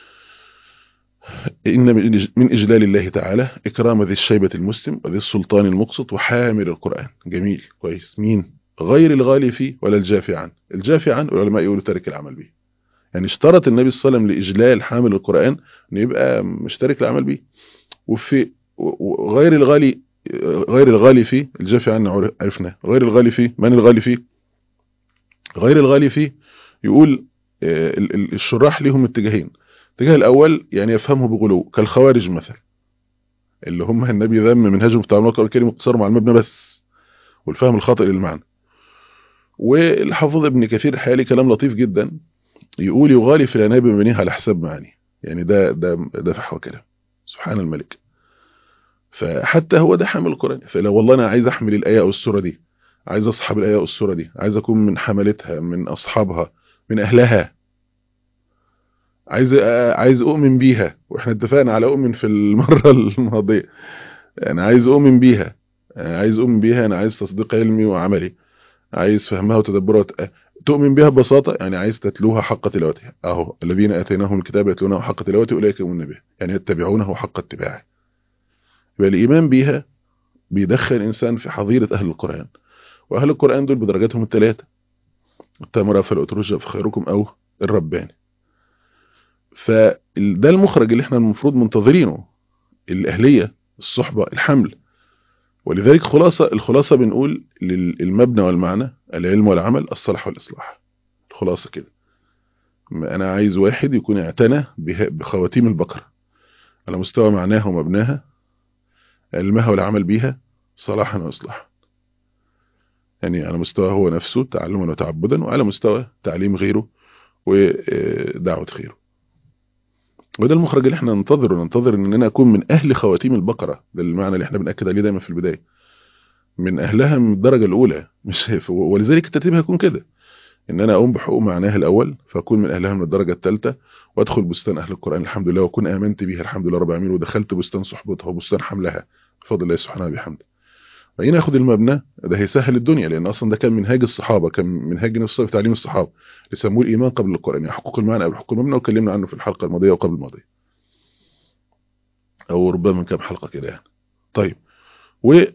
إن من إجلال الله تعالى إكرام ذي الشيبة المسلم وذي السلطان المقسط وحامل القرآن. جميل كويس. مين؟ غير الغالي فيه ولا الجافي عنه. الجافي عنه العلماء يقولوا تارك العمل به. يعني اشترط النبي صلى الله عليه وسلم لإجلال حامل القرآن أن يبقى مشترك العمل به. وفي غير الغالي غير الغالي فيه، الجافي عنه عرفنا، غير الغالي فيه، من الغالي فيه؟ غير الغالي فيه يقول الشراح لهم اتجاهين. الاتجاه الأول يعني يفهمه بغلو كالخوارج مثلا، اللي هم النبي ذم منهجهم في تعامل القرآن الكريم اقتصارهم على المبنى بس والفهم الخاطئ للمعنى. والحافظ ابن كثير حالي كلام لطيف جدا، يقول يغالي في العناية بمبنيها على حساب معاني. يعني ده ده ده فحوى كلام سبحان الملك. فحتى هو ده حامل القرآن. فلو والله انا عايز احمل الآية او السورة دي، عايز اصحاب الآية او السورة دي، عايز اكون من حملتها، من اصحابها، من اهلها، عايز عايز اؤمن بيها. واحنا اتفقنا على اؤمن في المرة الماضية. انا عايز اؤمن بيها، انا عايز اؤمن بيها، انا عايز تصديق علمي وعملي، عايز فهمها وتدبرها. تؤمن بها ببساطة يعني عايز تتلوها حق تلاوتها. اهو الذين اتيناهم الكتاب يتلونه حق تلاوته اولئك يؤمنون به، يعني يتبعونه حق اتباعه. يبقى الايمان بيها بيدخل الانسان في حظيرة اهل القرآن. واهل القرآن دول بدرجاتهم الثلاثه: التامر فالأترجة في خيركم او الرباني. فده المخرج اللي احنا المفروض منتظرينه، الاهلية، الصحبة، الحمل. ولذلك خلاصة الخلاصة بنقول للمبنى والمعنى العلم والعمل الصلاح والإصلاح. الخلاصة كده، أنا عايز واحد يكون اعتنى بخواتيم البقرة على مستوى معناها ومبناها، علمها والعمل بيها، صلاحا وإصلاحا. يعني على مستوى هو نفسه تعلما وتعبدا، وعلى مستوى تعليم غيره ودعوة خيره. وده المخرج اللي احنا ننتظره، ننتظر ان انا اكون من اهل خواتيم البقرة. ده المعنى اللي احنا بنأكد عليه دايما في البداية، من اهلها من الدرجة الاولى. مش ولذلك الترتيب هيكون كده، ان انا اقوم بحقوق معناها الاول فاكون من اهلها من الدرجة الثالثة، وادخل بستان اهل القرآن الحمد لله، واكون امنت بيها الحمد لله رب العالمين، ودخلت بستان صحبتها وبستان حملها بفضل الله سبحانه وبحمده. بعدين اخد المبنى ده، هيسهل الدنيا، لان اصلا ده كان منهاج الصحابه، كان منهاج نفسه في تعليم الصحابه، يسموه الايمان قبل القران، يعني حقوق المعنى قبل حقوق المبنى، واتكلمنا عنه في الحلقه الماضيه وقبل الماضيه، او ربما من كام حلقه كده يعني. طيب، وال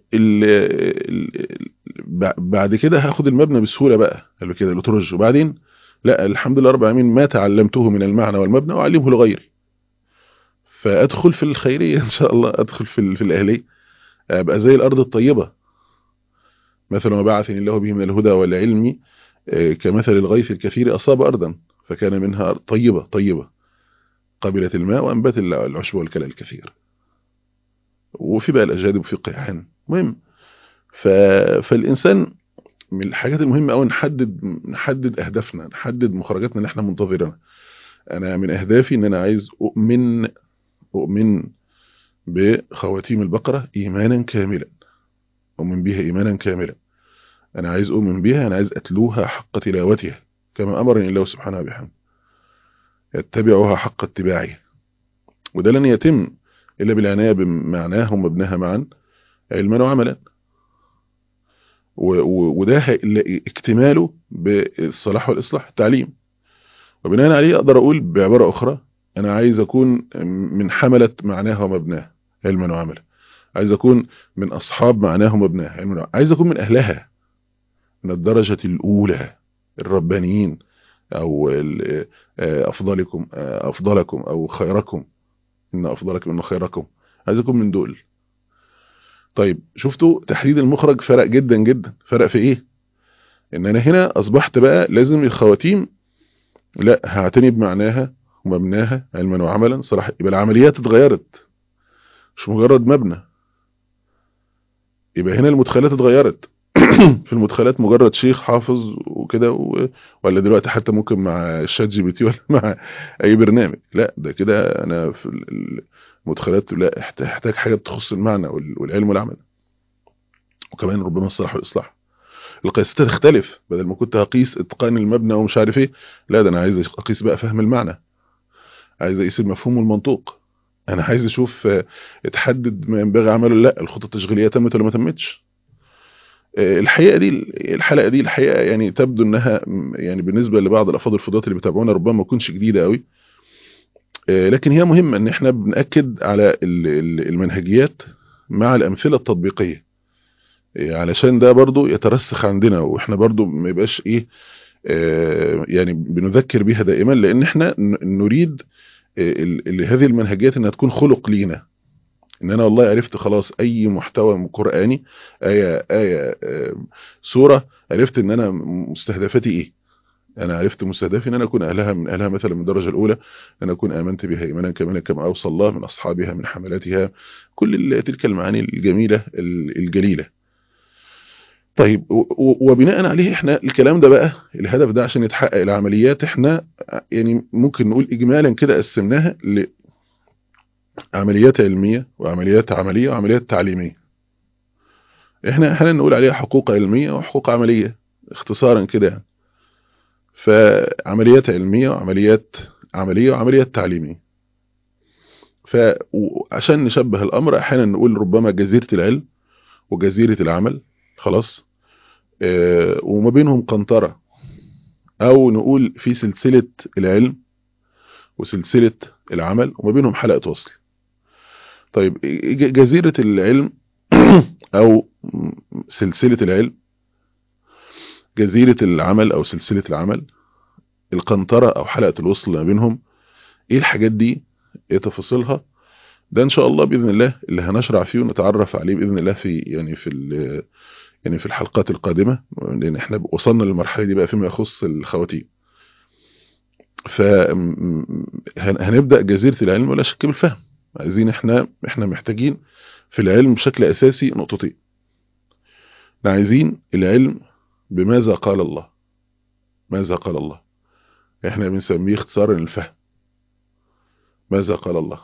بعد كده هاخد المبنى بسهوله بقى، قالوا كده الاترج، وبعدين لا الحمد لله رب العالمين ما تعلمته من المعنى والمبنى واعلمه لغيري، فادخل في الخيريه ان شاء الله، ادخل في في الاهليه، ابقى زي الارض الطيبه، مثل ما بعثني الله به من الهدى والعلم كمثل الغيث الكثير أصاب أرضا فكان منها طيبة طيبة قبلت الماء وأنبت العشب والكلى الكثير، وفي بقى الأجادب وفي قيعان. مهم، ف... فالإنسان من الحاجات المهمة أوي نحدد نحدد أهدافنا، نحدد مخرجاتنا اللي احنا منتظرينها. أنا من أهدافي إن أنا عايز أؤمن أؤمن بخواتيم البقرة إيمانا كاملا، أؤمن بها إيمانا كاملا. أنا عايز أؤمن بها، أنا عايز أتلوها حق تلاوتها كما أمرني الله سبحانه وبحمده، يتبعها حق اتباعه. وده لن يتم إلا بالعناية بمعناها ومبناها معا علما وعملا، وده اكتماله بالصلاح والإصلاح التعليم. وبناء عليه أقدر أقول بعبارة أخرى، أنا عايز أكون من حملة معناها ومبناها علما وعملا، عايز أكون من أصحاب معناها ومبناها علما وعملا، عايز أكون من أهلها من الدرجة الأولى الربانيين، أو أفضلكم أفضلكم أو خيركم، إن أفضلكم إنه خيركم، عايز أكون من دول. طيب شفتوا تحديد المخرج فرق جدا جدا، فرق في إيه؟ إن أنا هنا أصبحت بقى لازم الخواتيم لا هعتني بمعناها ومبناها علما وعملا صراحة، يبقى العمليات اتغيرت مش مجرد مبنى، يبقى هنا المدخلات اتغيرت. في المدخلات مجرد شيخ حافظ وكده و... ولا دلوقتي حتى ممكن مع الشات جي بي تي ولا مع اي برنامج، لا ده كده انا في المدخلات لا احتاج حاجه تخص المعنى والعلم والعمل، وكمان ربما الصلاح والاصلاح. القياسات تختلف، بدل ما كنت هقيس اتقان المبنى ومش عارف ايه، لا ده انا عايز اقيس بقى فهم المعنى، عايز اقيس المفهوم والمنطوق، انا عايز اشوف اتحدد ما ينبغي عمله، لا الخطه التشغيليه تمت ولا ما تمتش. الحقيقه دي الحلقه دي الحقيقه يعني تبدو انها يعني بالنسبه لبعض الافاضل الفضات اللي بيتابعونا ربما ما تكونش جديده قوي، لكن هي مهمه ان احنا بنأكد على المنهجيات مع الامثله التطبيقيه، علشان ده برضو يترسخ عندنا، واحنا برضو ما يبقاش ايه يعني بنذكر بيها دائما، لان احنا نريد هذه المنهجيات انها تكون خلق لينا، ان انا والله عرفت خلاص اي محتوى قرآني، آية آية سورة، عرفت ان انا مستهدفتي ايه، انا عرفت مستهدفي ان انا اكون اهلها من اهلها مثلا من الدرجة الاولى، ان انا اكون امنت بها ايمانا كاملا كما اوصى الله، من اصحابها من حملاتها، كل تلك المعاني الجميلة الجليلة. طيب وبناء عليه احنا الكلام ده بقى الهدف ده عشان يتحقق العمليات، احنا يعني ممكن نقول اجمالا كده قسمناها ل عمليات علمية وعمليات عملية وعمليات تعليمية. احنا احنا نقول عليها حقوق علمية وحقوق عملية اختصارا كده يعني. فعمليات علمية وعمليات عملية وعمليات تعليمية. فعشان نشبه الامر احيانا نقول ربما جزيرة العلم وجزيرة العمل، خلاص اه وما بينهم قنطرة، او نقول في سلسلة العلم وسلسلة العمل وما بينهم حلقة وصل. طيب جزيرة العلم او سلسلة العلم، جزيرة العمل او سلسلة العمل، القنطرة او حلقة الوصل ما بينهم، ايه الحاجات دي، ايه تفاصيلها، ده ان شاء الله باذن الله اللي هنشرع فيه ونتعرف عليه باذن الله في يعني في يعني في الحلقات القادمة، لان احنا وصلنا للمرحلة دي بقى فيما يخص الخواتيم. فهنبدأ جزيرة العلم ولا شك بالفهم، عايزين احنا احنا محتاجين في العلم بشكل اساسي نقطتين، عايزين العلم بماذا قال الله، ماذا قال الله، احنا بنسميه اختصارا الفهم. ماذا قال الله؟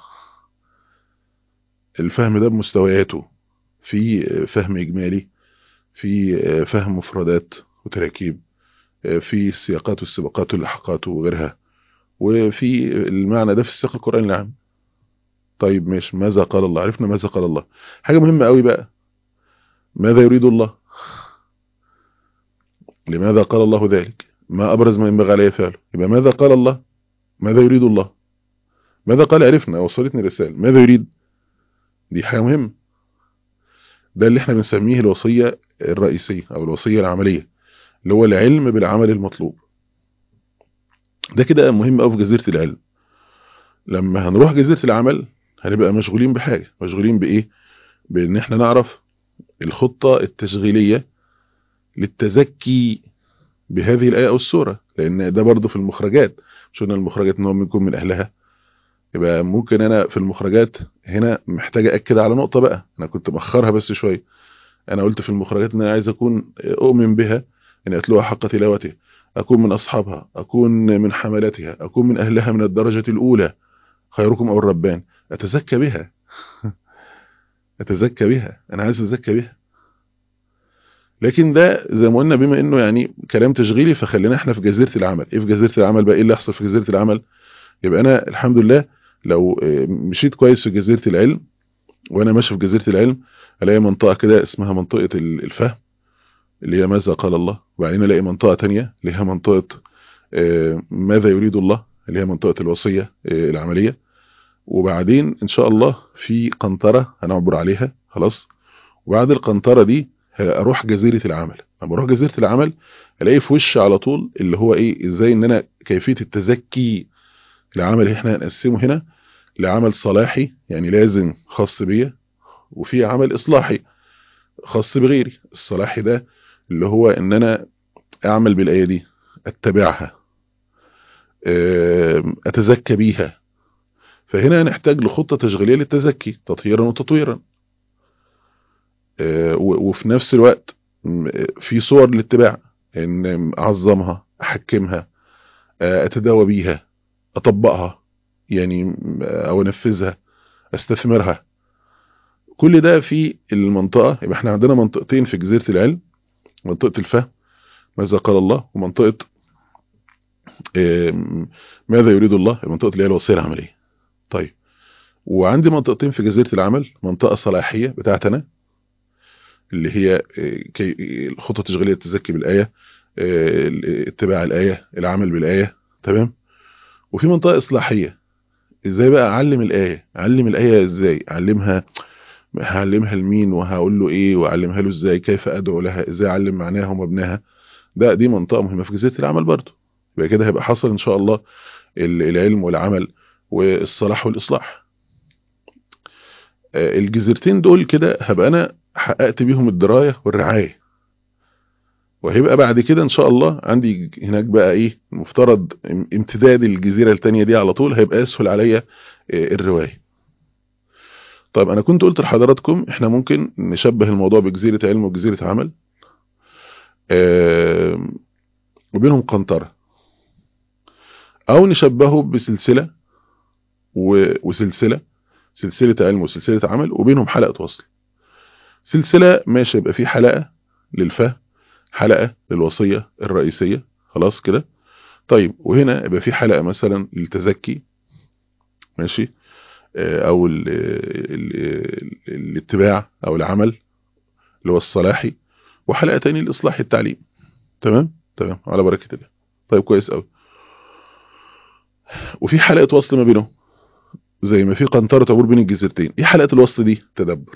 الفهم ده بمستوياته، في فهم إجمالي، في فهم مفردات وتراكيب، في السياقات والسباقات واللحقات وغيرها، وفي المعنى ده في السياق القرآني العام. طيب ماشي، ماذا قال الله؟ عرفنا ماذا قال الله. حاجة مهمة قوي بقى، ماذا يريد الله؟ لماذا قال الله ذلك؟ ما أبرز ما ينبغي عليه فعله. يبقى ماذا قال الله؟ ماذا يريد الله؟ ماذا قال؟ عرفنا، وصلتني الرسالة. ماذا يريد؟ دي حاجة مهمة. ده اللي احنا بنسميه الوصية الرئيسية أو الوصية العملية، اللي هو العلم بالعمل المطلوب. ده كده مهم قوي في جزيرة العلم. لما هنروح جزيرة العمل هنبقى مشغولين بحاجة، مشغولين بإيه؟ بإن احنا نعرف الخطة التشغيلية للتزكي بهذه الآية أو السورة، لأن ده برضه في المخرجات. مش قلنا المخرجات إن هو يكون من أهلها؟ يبقى ممكن أنا في المخرجات هنا محتاج أكد على نقطة بقى أنا كنت مأخرها بس شوية. أنا قلت في المخرجات إن أنا عايز أكون أؤمن بها، إن أتلوها حق تلاوته، أكون من أصحابها، أكون من حملاتها، أكون من أهلها من الدرجة الأولى، خيركم أو الربان، أتزكى بها. أتزكى بها، أنا عايز أتزكى بها. لكن ده زي ما قلنا بما إنه يعني كلام تشغيلي، فخلينا إحنا في جزيرة العمل. إيه في جزيرة العمل بقى؟ إيه اللي يحصل في جزيرة العمل؟ يبقى أنا الحمد لله لو مشيت كويس في جزيرة العلم، وأنا ماشي في جزيرة العلم ألاقي منطقة كده اسمها منطقة الفهم، اللي هي ماذا قال الله. وبعدين ألاقي منطقة تانية اللي هي منطقة ماذا يريد الله، اللي هي منطقة الوصية العملية. وبعدين إن شاء الله في قنطرة هنعبر عليها خلاص. وبعد القنطرة دي أروح جزيرة العمل. لما أروح جزيرة العمل ألاقي في وش على طول اللي هو إيه، إزاي إن أنا كيفية التزكي لعمل. إحنا هنقسمه هنا لعمل صلاحي يعني لازم خاص بيا، وفي عمل إصلاحي خاص بغيري. الصلاحي ده اللي هو إن أنا أعمل بالآية دي، أتبعها، أتزكى بيها. فهنا نحتاج لخطة تشغيلية للتزكي تطهيرا وتطويرا، وفي نفس الوقت في صور للاتباع، ان اعظمها، احكمها، اتداوى بيها، اطبقها يعني، او انفذها، استثمرها. كل ده في المنطقة. يبقى احنا عندنا منطقتين في جزيرة العلم، منطقة الفهم ماذا قال الله، ومنطقة ماذا يريد الله، المنطقة اللي هي الوصية العملية. طيب، وعندي منطقتين في جزيرة العمل، منطقة صلاحية بتاعتنا اللي هي الخطة التشغيلية التزكي بالآية، اتباع الآية، العمل بالآية، تمام. وفي منطقة إصلاحية، ازاي بقى اعلم الآية؟ اعلم الآية ازاي؟ اعلمها، هعلمها لمين وهقول له ايه واعلمها له ازاي؟ كيف ادعو لها؟ ازاي اعلم معناها ومبناها؟ ده دي منطقة مهمة في جزيرة العمل برضو. يبقى كده هيبقى حصل ان شاء الله العلم والعمل والصلاح والإصلاح. الجزيرتين دول كده هبقى انا حققت بيهم الدراية والرعاية. وهيبقى بعد كده ان شاء الله عندي هناك بقى ايه، المفترض امتداد الجزيرة التانية دي على طول هيبقى اسهل عليا الرواية. طيب انا كنت قلت لحضراتكم احنا ممكن نشبه الموضوع بجزيرة علم وجزيرة عمل، وبينهم قنطرة، او نشبهه بسلسلة وسلسلة، سلسلة علم وسلسلة عمل وبينهم حلقة وصل. سلسلة ماشي، يبقى في حلقة للفهم، حلقة للوصية الرئيسية، خلاص كده. طيب وهنا يبقى في حلقة مثلا للتزكي، ماشي، او ال ال ال الاتباع او العمل اللي هو الصلاحي، وحلقة تاني الاصلاح التعليم. تمام تمام على بركة الله. طيب كويس قوي. وفي حلقة وصل ما بينهم، زي ما في قنطرة عبور بين الجزيرتين. ايه حلقة الوصل دي؟ تدبر.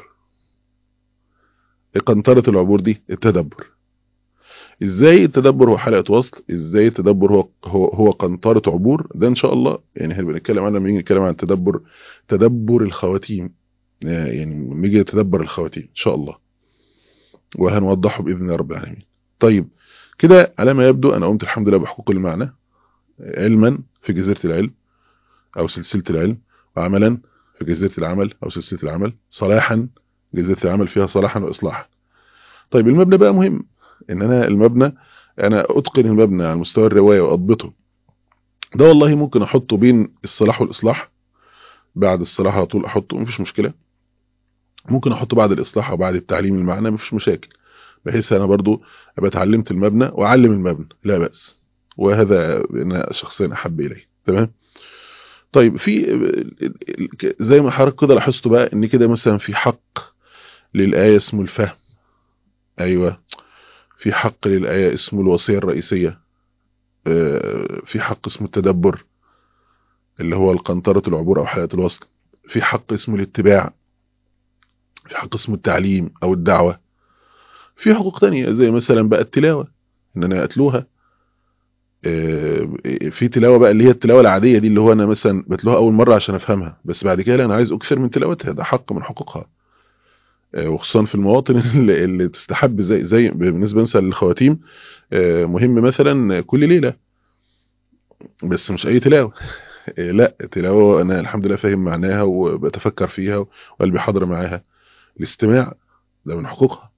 قنطرة العبور دي التدبر. ازاي التدبر هو حلقة وصل؟ ازاي التدبر هو هو هو قنطرة عبور؟ ده ان شاء الله يعني هنبقى نتكلم عنه لما نيجي نتكلم عن التدبر، تدبر الخواتيم، يعني نيجي نتدبر الخواتيم ان شاء الله، وهنوضحه باذن رب العالمين. طيب كده على ما يبدو انا قمت الحمد لله بحقوق المعنى، علما في جزيرة العلم او سلسلة العلم، وعملا في جزيرة العمل او سلسلة العمل، صلاحا جزيرة العمل فيها صلاحا واصلاحا. طيب المبنى بقى مهم، ان انا المبنى انا اتقن المبنى على مستوى الرواية واضبطه ده والله ممكن احطه بين الصلاح والاصلاح، بعد الصلاح على طول احطه مفيش مشكله، ممكن احطه بعد الاصلاح او بعد التعليم المعنى مفيش مشاكل، بحيث انا برضو ابقى اتعلمت المبنى واعلم المبنى لا باس، وهذا انا شخصيا احب اليه. تمام. طيب في زي ما حضرتك كده لاحظتوا بقى ان كده مثلا في حق للايه اسمه الفهم، ايوه، في حق للايه اسمه الوصيه الرئيسيه، آه، في حق اسمه التدبر اللي هو القنطرة العبور او حلقة الوصل، في حق اسمه الاتباع، في حق اسمه التعليم او الدعوة، في حقوق تانية زي مثلا بقى التلاوة ان انا اتلوها، آه، في تلاوة بقى اللي هي التلاوة العادية دي اللي هو انا مثلا بتلوها اول مرة عشان افهمها، بس بعد كده لا انا عايز اكثر من تلاوتها، ده حق من حقوقها، آه، وخصوصا في المواطن اللي, اللي تستحب زي زي بالنسبة مثلا للخواتيم، آه، مهم مثلا كل ليلة، بس مش اي تلاوة، آه، لا تلاوة انا الحمد لله فاهم معناها وبتفكر فيها وقلبي حاضر معاها. الاستماع ده من حقوقها،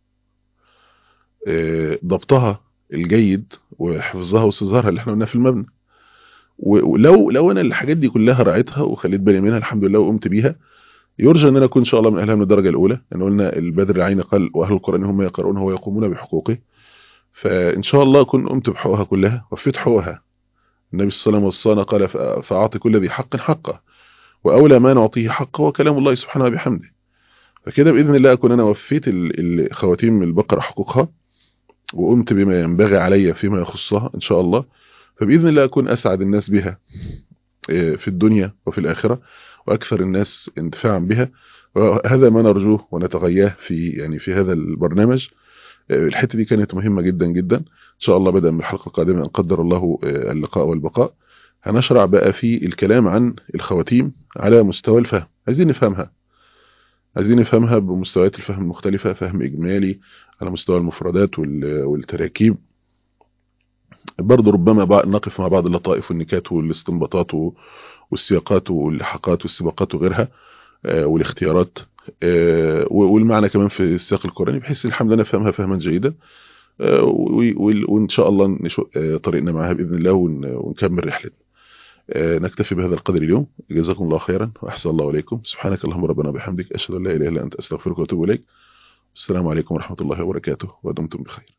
آه، ضبطها الجيد وحفظها واستظهارها اللي احنا قلناها في المبنى، ولو لو انا الحاجات دي كلها راعيتها وخليت بالي منها الحمد لله وقمت بيها، يرجى ان انا اكون ان شاء الله من اهلها من الدرجه الاولى، لان قلنا البدر العين قال واهل القران هم يقرؤونه ويقومون بحقوقه، فان شاء الله اكون قمت بحقوقها كلها وفيت حقوقها. النبي صلى الله عليه وسلم وصانا قال فاعطي كل ذي حق حقه، واولى ما نعطيه حقه وكلام الله سبحانه وبحمده، فكده باذن الله اكون انا وفيت الخواتيم البقره حقوقها وقمت بما ينبغي علي فيما يخصها ان شاء الله، فباذن الله اكون اسعد الناس بها في الدنيا وفي الاخره، واكثر الناس انتفاعا بها، وهذا ما نرجوه ونتغياه في يعني في هذا البرنامج. الحته دي كانت مهمه جدا جدا، ان شاء الله بدءا من الحلقه القادمه ان قدر الله اللقاء والبقاء هنشرع بقى في الكلام عن الخواتيم على مستوى الفهم، عايزين نفهمها، عايزين نفهمها بمستويات الفهم المختلفه، فهم اجمالي على مستوى المفردات والتراكيب، برضه ربما نقف مع بعض اللطائف والنكات والاستنباطات والسياقات واللحاقات والسباقات وغيرها، آه والاختيارات، آه والمعنى كمان في السياق القرآني، بحيث الحمد لله نفهمها فهما جيدا، آه وإن شاء الله نشق آه طريقنا معها بإذن الله ونكمل رحلتنا. آه نكتفي بهذا القدر اليوم، جزاكم الله خيرا وأحسن الله إليكم، سبحانك اللهم ربنا وبحمدك أشهد أن لا إله إلا أنت أستغفرك وأتوب إليك، السلام عليكم ورحمة الله وبركاته ودمتم بخير.